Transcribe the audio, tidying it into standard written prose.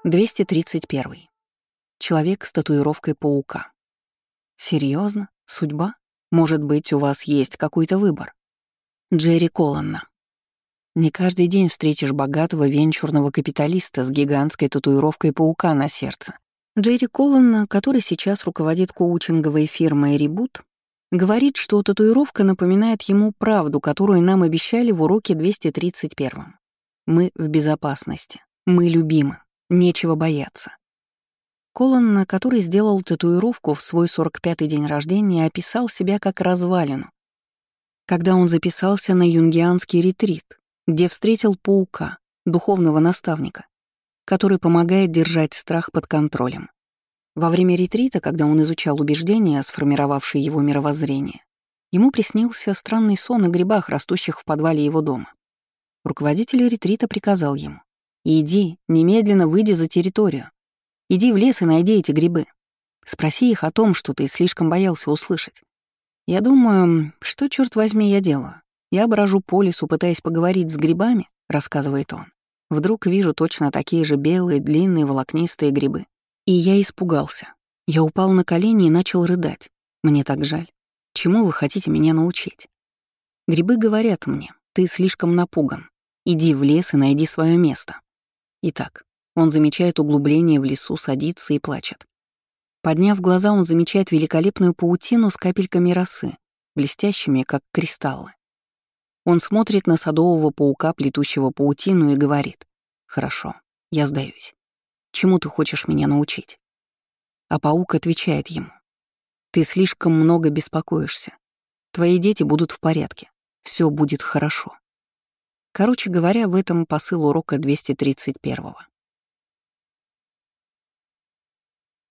231. Человек с татуировкой паука. Серьезно? Судьба? Может быть, у вас есть какой-то выбор? Джерри Колланна. Не каждый день встретишь богатого венчурного капиталиста с гигантской татуировкой паука на сердце. Джерри Колланна, который сейчас руководит коучинговой фирмой Reboot, говорит, что татуировка напоминает ему правду, которую нам обещали в уроке 231. Мы в безопасности. Мы любимы. Нечего бояться. Колланна, который сделал татуировку в свой 45-й день рождения, описал себя как развалину, когда он записался на юнгианский ретрит, где встретил паука, духовного наставника, который помогает держать страх под контролем. Во время ретрита, когда он изучал убеждения, сформировавшие его мировоззрение, ему приснился странный сон о грибах, растущих в подвале его дома. Руководитель ретрита приказал ему: «Иди, немедленно выйди за территорию. Иди в лес и найди эти грибы. Спроси их о том, что ты слишком боялся услышать. Я думаю, что, черт возьми, я делаю? Я брожу по лесу, пытаясь поговорить с грибами», — рассказывает он. «Вдруг вижу точно такие же белые, длинные, волокнистые грибы. И я испугался. Я упал на колени и начал рыдать. Мне так жаль. Чему вы хотите меня научить? Грибы говорят мне: ты слишком напуган. Иди в лес и найди свое место». Итак, он замечает углубление в лесу, садится и плачет. Подняв глаза, он замечает великолепную паутину с капельками росы, блестящими, как кристаллы. Он смотрит на садового паука, плетущего паутину, и говорит: «Хорошо, я сдаюсь. Чему ты хочешь меня научить?» А паук отвечает ему: «Ты слишком много беспокоишься. Твои дети будут в порядке. Все будет хорошо». Короче говоря, в этом посыл урока 231-го.